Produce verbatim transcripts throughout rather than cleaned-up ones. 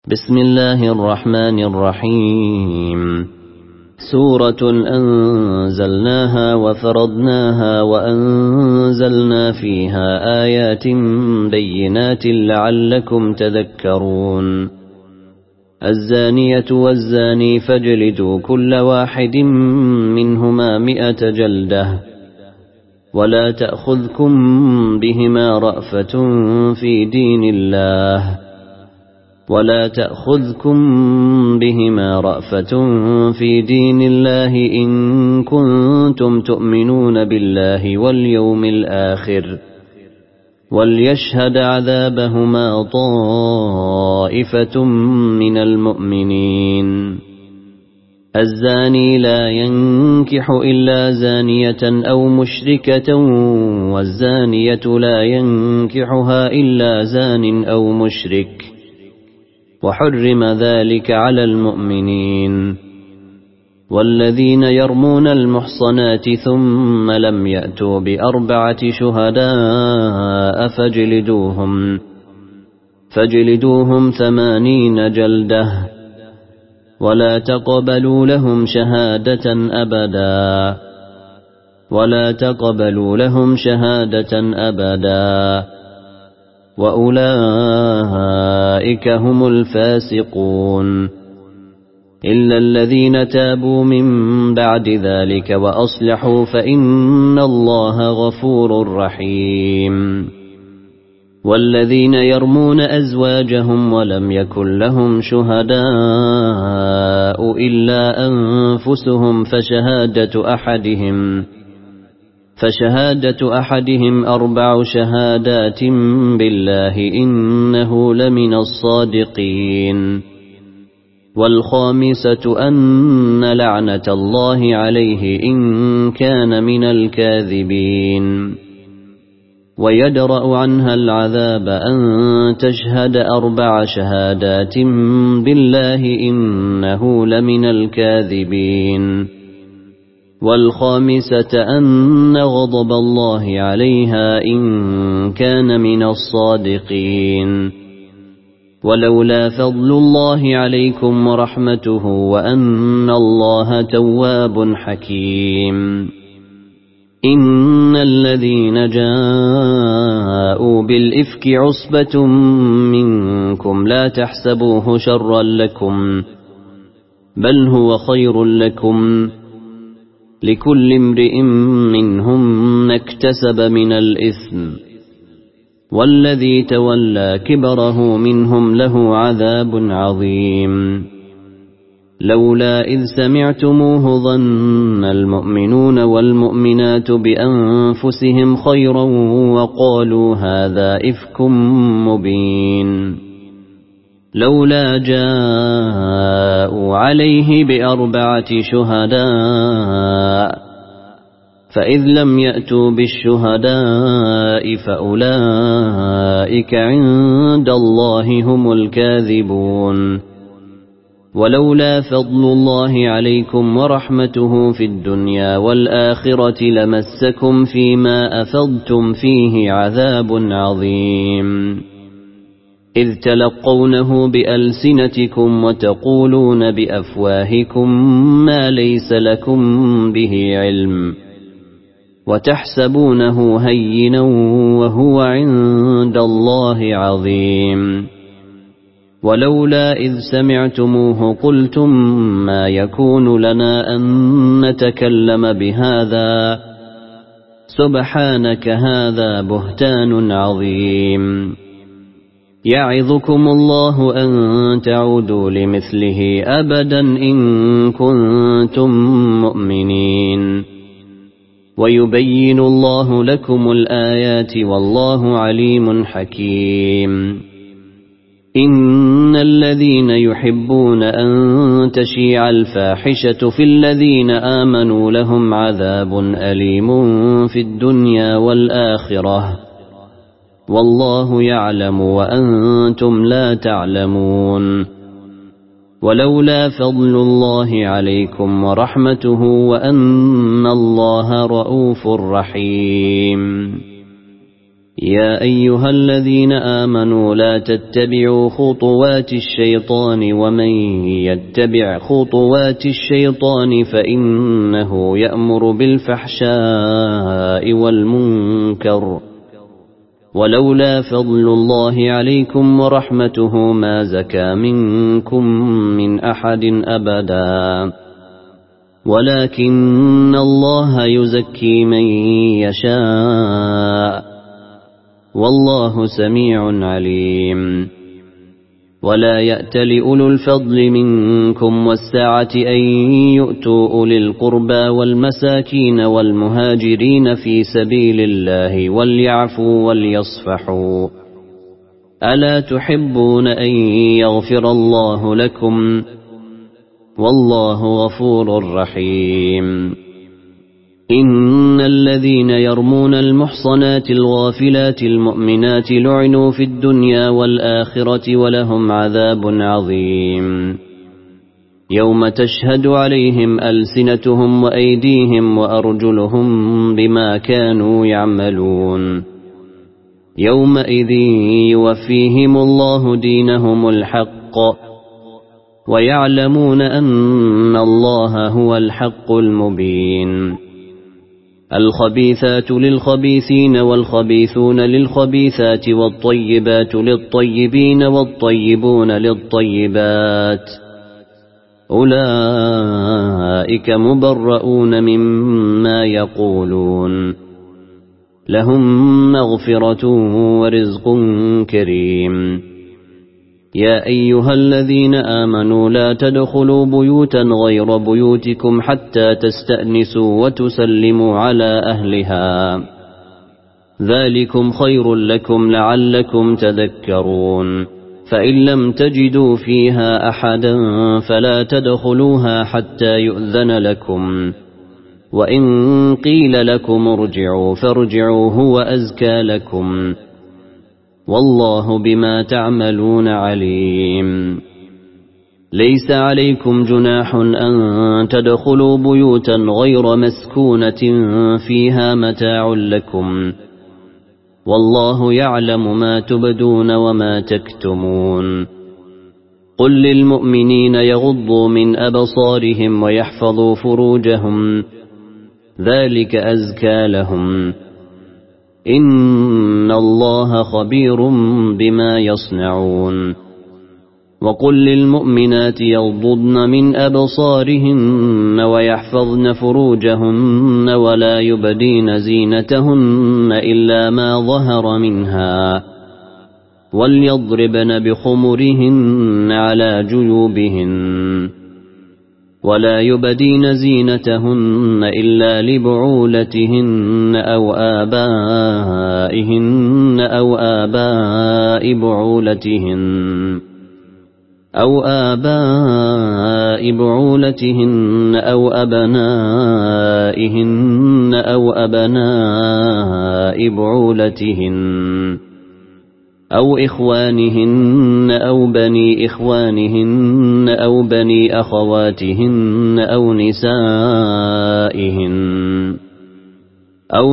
بسم الله الرحمن الرحيم. سورة أنزلناها وفرضناها وأنزلنا فيها آيات بينات لعلكم تذكرون. الزانية والزاني فاجلدوا كل واحد منهما مئة جلدة ولا تأخذكم بهما رأفة في دين الله ولا تأخذكم بهما رأفة في دين الله إن كنتم تؤمنون بالله واليوم الآخر وليشهد عذابهما طائفة من المؤمنين. الزاني لا ينكح إلا زانية أو مشركة والزانية لا ينكحها إلا زان أو مشرك وحرم ذلك على المؤمنين. والذين يرمون المحصنات ثم لم يأتوا بأربعة شهداء فاجلدوهم فاجلدوهم ثمانين جلدة ولا تقبلوا لهم شهادة أبدا ولا تقبلوا لهم شهادة أبدا وأولئك هم الفاسقون إلا الذين تابوا من بعد ذلك وأصلحوا فإن الله غفور رحيم. والذين يرمون أزواجهم ولم يكن لهم شهداء إلا أنفسهم فشهادة أحدهم فشهادة أحدهم أربع شهادات بالله إنه لمن الصادقين. والخامسة أن لعنة الله عليه إن كان من الكاذبين. ويدرأ عنها العذاب أن تشهد أربع شهادات بالله إنه لمن الكاذبين. والخامسة أن غضب الله عليها إن كان من الصادقين. ولولا فضل الله عليكم ورحمته وأن الله تواب حكيم. إن الذين جاءوا بالإفك عصبة منكم لا تحسبوه شرا لكم بل هو خير لكم لكل امرئ منهم ما اكتسب من الإثم والذي تولى كبره منهم له عذاب عظيم. لولا إذ سمعتموه ظن المؤمنون والمؤمنات بأنفسهم خيرا وقالوا هذا إفك مبين. لولا جاءوا عليه بأربعة شهداء فإذ لم يأتوا بالشهداء فأولئك عند الله هم الكاذبون. ولولا فضل الله عليكم ورحمته في الدنيا والآخرة لمسكم فيما أفضتم فيه عذاب عظيم. إذ تلقونه بألسنتكم وتقولون بأفواهكم ما ليس لكم به علم وتحسبونه هينا وهو عند الله عظيم. ولولا إذ سمعتموه قلتم ما يكون لنا أن نتكلم بهذا سبحانك هذا بهتان عظيم. يعظكم الله أن تعودوا لمثله أبدا إن كنتم مؤمنين. ويبين الله لكم الآيات والله عليم حكيم. إن الذين يحبون أن تشيع الفاحشة في الذين آمنوا لهم عذاب أليم في الدنيا والآخرة والله يعلم وأنتم لا تعلمون. ولولا فضل الله عليكم ورحمته وأن الله رؤوف رحيم. يا أيها الذين آمنوا لا تتبعوا خطوات الشيطان ومن يتبع خطوات الشيطان فإنه يأمر بالفحشاء والمنكر ولولا فضل الله عليكم ورحمته ما زكى منكم من أحد أبدا ولكن الله يزكي من يشاء والله سميع عليم ولا يأتل أولو الفضل منكم والسعة أن يؤتوا أولي القربى والمساكين والمهاجرين في سبيل الله وليعفوا وليصفحوا ألا تحبون أن يغفر الله لكم والله غفور رحيم إن الذين يرمون المحصنات الغافلات المؤمنات لعنوا في الدنيا والآخرة ولهم عذاب عظيم يوم تشهد عليهم ألسنتهم وأيديهم وأرجلهم بما كانوا يعملون يومئذ يوفيهم الله دينهم الحق ويعلمون أن الله هو الحق المبين الخبيثات للخبيثين والخبيثون للخبيثات والطيبات للطيبين والطيبون للطيبات أولئك مبرؤون مما يقولون لهم مغفرة ورزق كريم يا أيها الذين آمنوا لا تدخلوا بيوتا غير بيوتكم حتى تستأنسوا وتسلموا على أهلها ذلكم خير لكم لعلكم تذكرون فإن لم تجدوا فيها أحدا فلا تدخلوها حتى يؤذن لكم وإن قيل لكم ارجعوا فارجعوا هو أزكى لكم والله بما تعملون عليم ليس عليكم جناح أن تدخلوا بيوتا غير مسكونة فيها متاع لكم والله يعلم ما تبدون وما تكتمون قل للمؤمنين يغضوا من أبصارهم ويحفظوا فروجهم ذلك أزكى لهم إن الله خبير بما يصنعون وقل للمؤمنات يغضضن من أبصارهن ويحفظن فروجهن ولا يبدين زينتهن إلا ما ظهر منها وليضربن بخمرهن على جيوبهن ولا يبدين زينتهن إلا لبعولتهن أو آبائهن أو آباء بعولتهن أو آباء بعولتهن أو أبنائهن أو أبناء بعولتهن أو إخوانهن أو بني إخوانهن أو بني أخواتهن أو نسائهن أو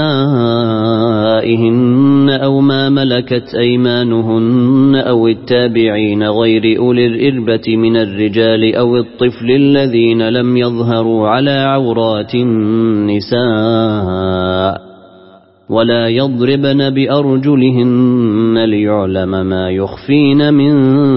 نسائهن أو ما ملكت أيمانهن أو التابعين غير أولي الإربة من الرجال أو الطفل الذين لم يظهروا على عورات النساء ولا يضربن بأرجلهن ليعلم ما يخفين من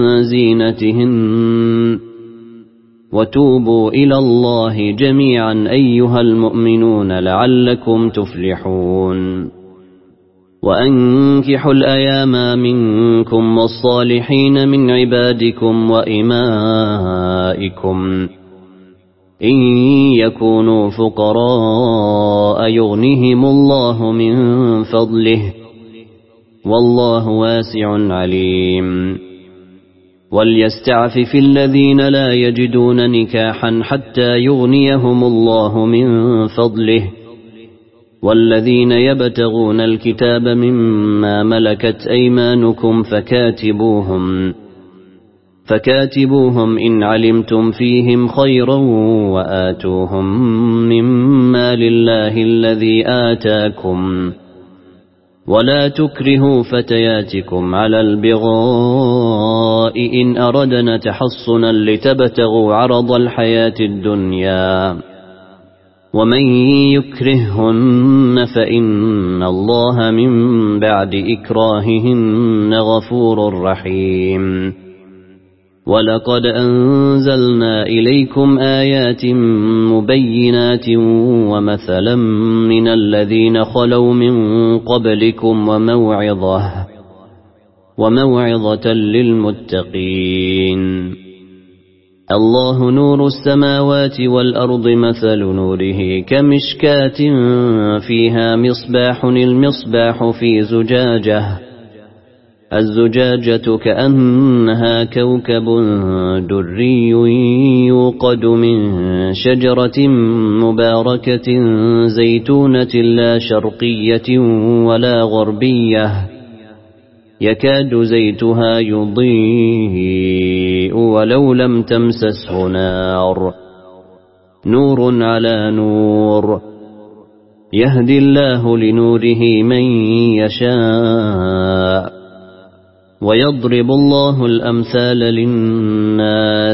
زينتهن وتوبوا إلى الله جميعا أيها المؤمنون لعلكم تفلحون وأنكحوا الأيام منكم والصالحين من عبادكم وإمائكم إن يكونوا فقراء يغنهم الله من فضله والله واسع عليم وليستعفف الذين لا يجدون نكاحا حتى يغنيهم الله من فضله والذين يبتغون الكتاب مما ملكت أيمانكم فكاتبوهم فكاتبوهم إن علمتم فيهم خيرا وآتوهم مما لله الذي آتاكم ولا تكرهوا فتياتكم على البغاء إن أردنا تحصنا لتبتغوا عرض الحياة الدنيا ومن يكرههن فإن الله من بعد إكراههن غفور رحيم ولقد أنزلنا إليكم آيات مبينات ومثلا من الذين خلوا من قبلكم وموعظة وموعظة للمتقين الله نور السماوات والأرض مثل نوره كمشكاة فيها مصباح المصباح في زجاجة الزجاجة كأنها كوكب دري يوقد من شجرة مباركة زيتونة لا شرقية ولا غربية يكاد زيتها يضيء ولو لم تمسسه نار نور على نور يهدي الله لنوره من يشاء ويضرب الله الأمثال للناس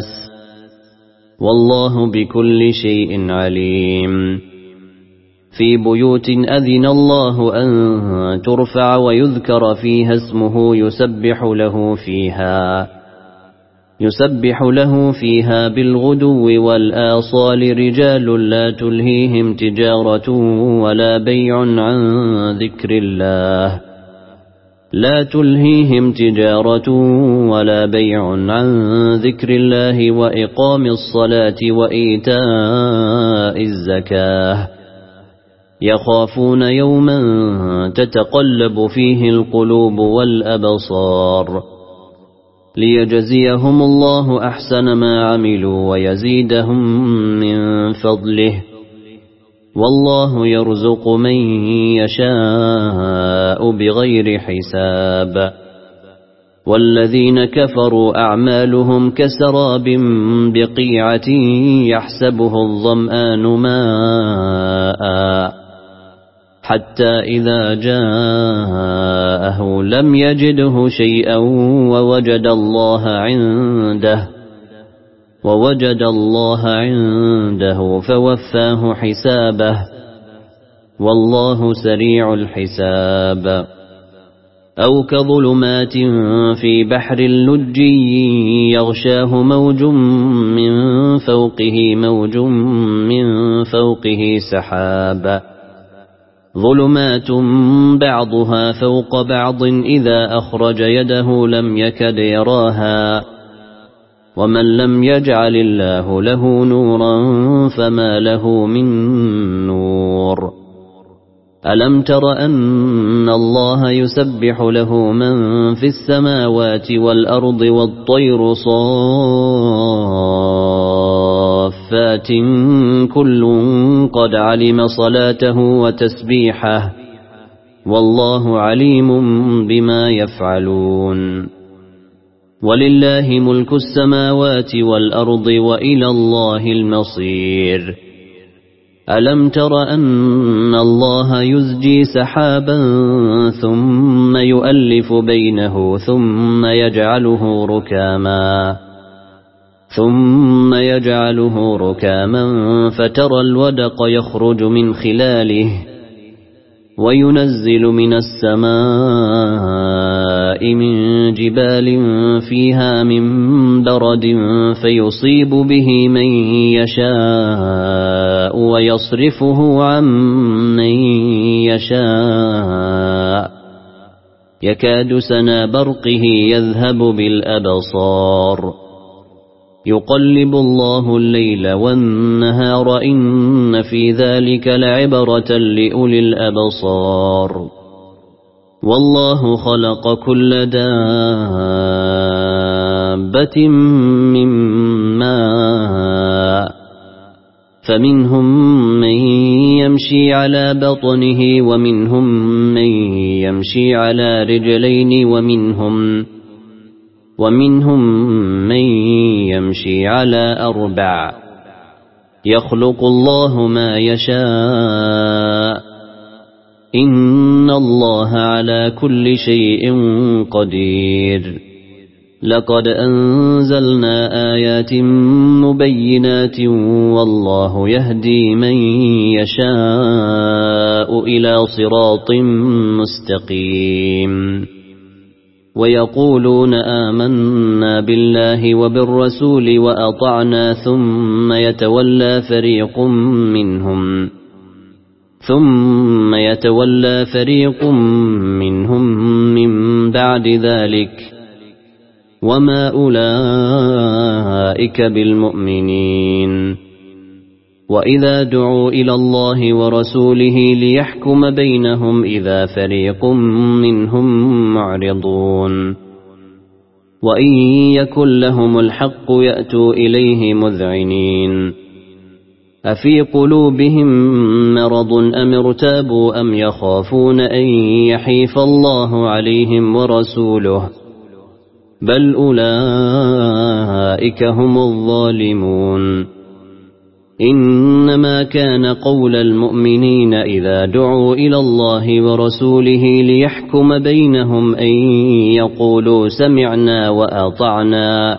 والله بكل شيء عليم في بيوت أذن الله أن ترفع ويذكر فيها اسمه يسبح له فيها يسبح له فيها بالغدو والآصال رجال لا تلهيهم تجارة ولا بيع عن ذكر الله لا تلهيهم تجارة ولا بيع عن ذكر الله وإقام الصلاة وإيتاء الزكاة يخافون يوما تتقلب فيه القلوب والأبصار ليجزيهم الله أحسن ما عملوا ويزيدهم من فضله والله يرزق من يشاء بغير حساب والذين كفروا أعمالهم كسراب بقيعة يحسبه الظمآن ماء حتى إذا جاءه لم يجده شيئا ووجد الله عنده ووجد الله عنده فوفاه حسابه والله سريع الحساب أو كظلمات في بحر لجي يغشاه موج من فوقه موج من فوقه سحاب ظلمات بعضها فوق بعض إذا أخرج يده لم يكد يراها ومن لم يجعل الله له نورا فما له من نور ألم تر أن الله يسبح له من في السماوات والأرض والطير صافات كل قد علم صلاته وتسبيحه والله عليم بما يفعلون ولله ملك السماوات والأرض وإلى الله المصير ألم تر أن الله يزجي سحابا ثم يؤلف بينه ثم يجعله ركاما ثم يجعله ركاما فترى الودق يخرج من خلاله وينزل من السماء من جبال فيها من برد فيصيب به من يشاء ويصرفه عن من يشاء يكاد سنا برقه يذهب بالأبصار يقلب الله الليل والنهار إن في ذلك لعبرة لأولي الأبصار والله خلق كل دابة من ماء فمنهم من يمشي على بطنه ومنهم من يمشي على رجلين ومنهم ومنهم من يمشي على أربع يخلق الله ما يشاء إن الله على كل شيء قدير لقد أنزلنا آيات مبينات والله يهدي من يشاء إلى صراط مستقيم ويقولون آمنا بالله وبالرسول وأطعنا ثم يتولى فريق منهم ثم يتولى فريق منهم من بعد ذلك وما أولئك بالمؤمنين وإذا دعوا إلى الله ورسوله ليحكم بينهم إذا فريق منهم معرضون وإن يكن لهم الحق يأتوا إليه مذعنين أفي قلوبهم مرض أم ارتابوا أم يخافون أن يحيف الله عليهم ورسوله بل أولئك هم الظالمون إنما كان قول المؤمنين إذا دعوا إلى الله ورسوله ليحكم بينهم أن يقولوا سمعنا وأطعنا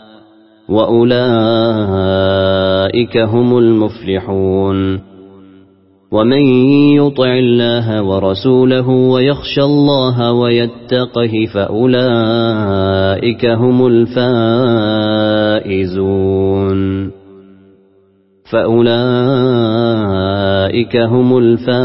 وأولئك هم المفلحون ومن يطع الله ورسوله ويخشى الله ويتقه فأولئك هم الفائزون فأولئك هم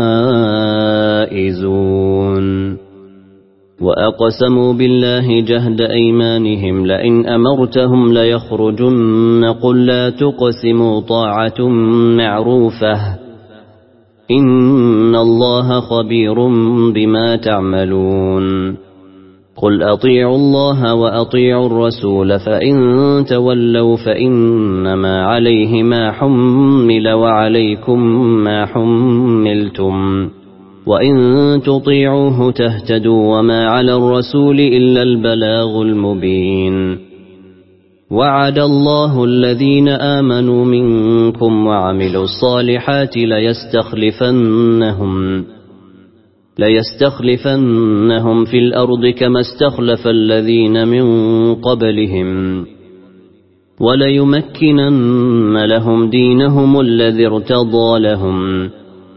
الفائزون وأقسموا بالله جهد أيمانهم لئن أمرتهم ليخرجن قل لا تقسموا طاعة معروفة إن الله خبير بما تعملون قل أطيعوا الله وأطيعوا الرسول فإن تولوا فإنما عليه ما حمل وعليكم ما حملتم وإن تطيعوه تهتدوا وما على الرسول إلا البلاغ المبين وعد الله الذين آمنوا منكم وعملوا الصالحات ليستخلفنهم ليستخلفنهم في الأرض كما استخلف الذين من قبلهم وليمكنن لهم دينهم الذي ارتضى لهم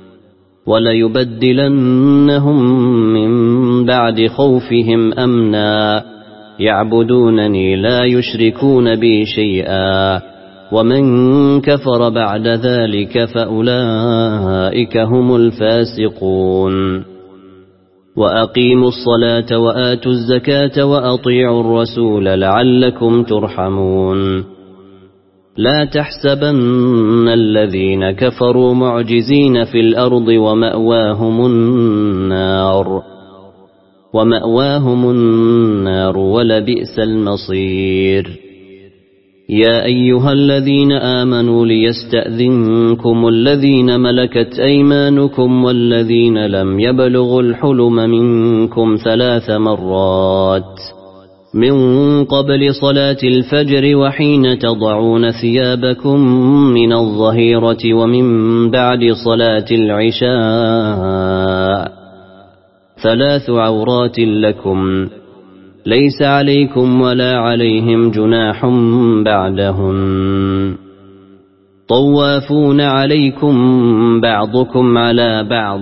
وليبدلنهم من بعد خوفهم أمنا يعبدونني لا يشركون بي شيئا ومن كفر بعد ذلك فأولئك هم الفاسقون وأقيموا الصلاة وآتوا الزكاة وأطيعوا الرسول لعلكم ترحمون لا تحسبن الذين كفروا معجزين في الأرض ومأواهم النار ومأواهم النار ولبئس المصير يا أيها الذين آمنوا ليستأذنكم الذين ملكت أيمانكم والذين لم يبلغوا الحلم منكم ثلاث مرات من قبل صلاة الفجر وحين تضعون ثيابكم من الظهيرة ومن بعد صلاة العشاء ثلاث عورات لكم ليس عليكم ولا عليهم جناح بعدهن طوافون عليكم بعضكم على بعض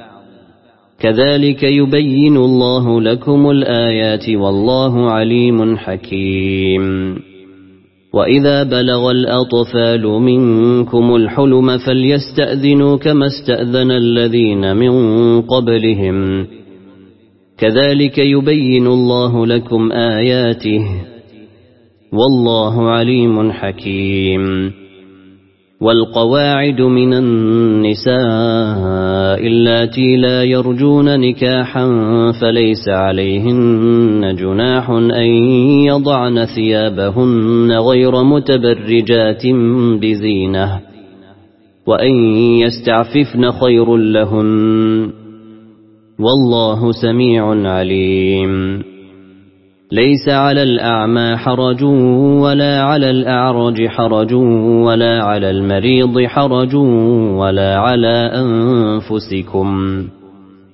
كذلك يبين الله لكم الآيات والله عليم حكيم وإذا بلغ الأطفال منكم الحلم فليستأذنوا كما استأذن الذين من قبلهم كذلك يبين الله لكم آياته والله عليم حكيم والقواعد من النساء اللاتي لا يرجون نكاحا فليس عليهن جناح أن يضعن ثيابهن غير متبرجات بزينة وأن يستعففن خير لهن والله سميع عليم ليس على الأعمى حرج ولا على الأعرج حرج ولا على المريض حرج ولا على أنفسكم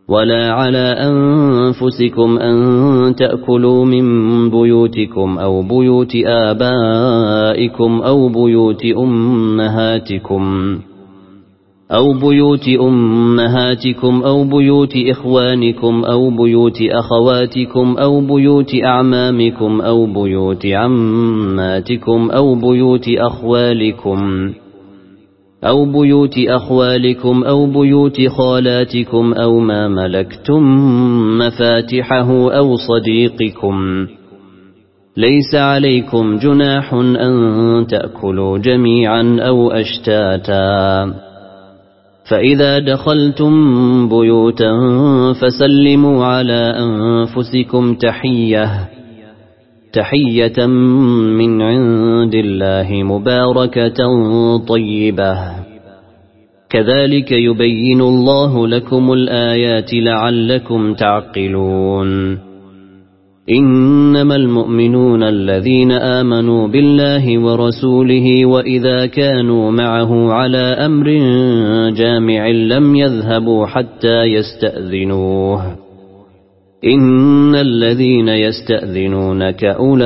ولا على أنفسكم أن تأكلوا من بيوتكم أو بيوت آبائكم أو بيوت أمهاتكم أو بيوت أمهاتكم أو بيوت إخوانكم أو بيوت أخواتكم أو بيوت أعمامكم أو بيوت عماتكم أو بيوت أخوالكم أو بيوت أخوالكم أو بيوت خالاتكم أو ما ملكتم مفاتحه أو صديقكم. ليس عليكم جناح أن تأكلوا جميعا أو أشتاتا. فإذا دخلتم بيوتا فسلموا على أنفسكم تحية تحية من عند الله مباركة طيبة. كذلك يبين الله لكم الآيات لعلكم تعقلون. إنما المؤمنون الذين آمنوا بالله ورسوله وإذا كانوا معه على أمر جامع لم يذهبوا حتى يستأذنوه. إن الذين يستأذنونك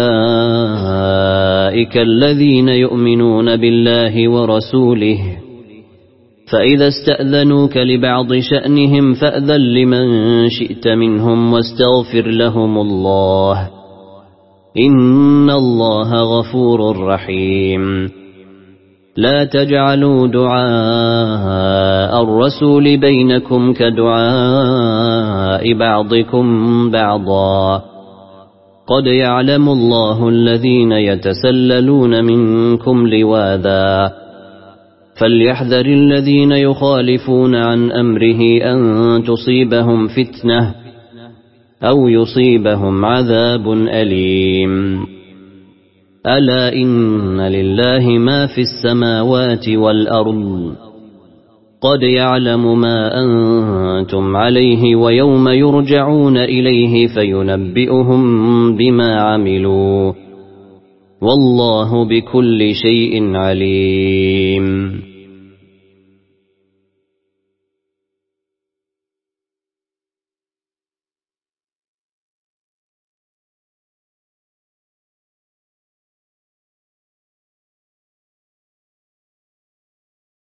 أولئك الذين يؤمنون بالله ورسوله، فإذا استأذنوك لبعض شأنهم فأذن لمن شئت منهم واستغفر لهم الله، إن الله غفور رحيم. لا تجعلوا دعاء الرسول بينكم كدعاء بعضكم بعضا، قد يعلم الله الذين يتسللون منكم لواذا، فليحذر الذين يخالفون عن أمره أن تصيبهم فتنة أو يصيبهم عذاب أليم. ألا إن لله ما في السماوات والأرض، قد يعلم ما أنتم عليه ويوم يرجعون إليه فينبئهم بما عملوا، والله بكل شيء عليم.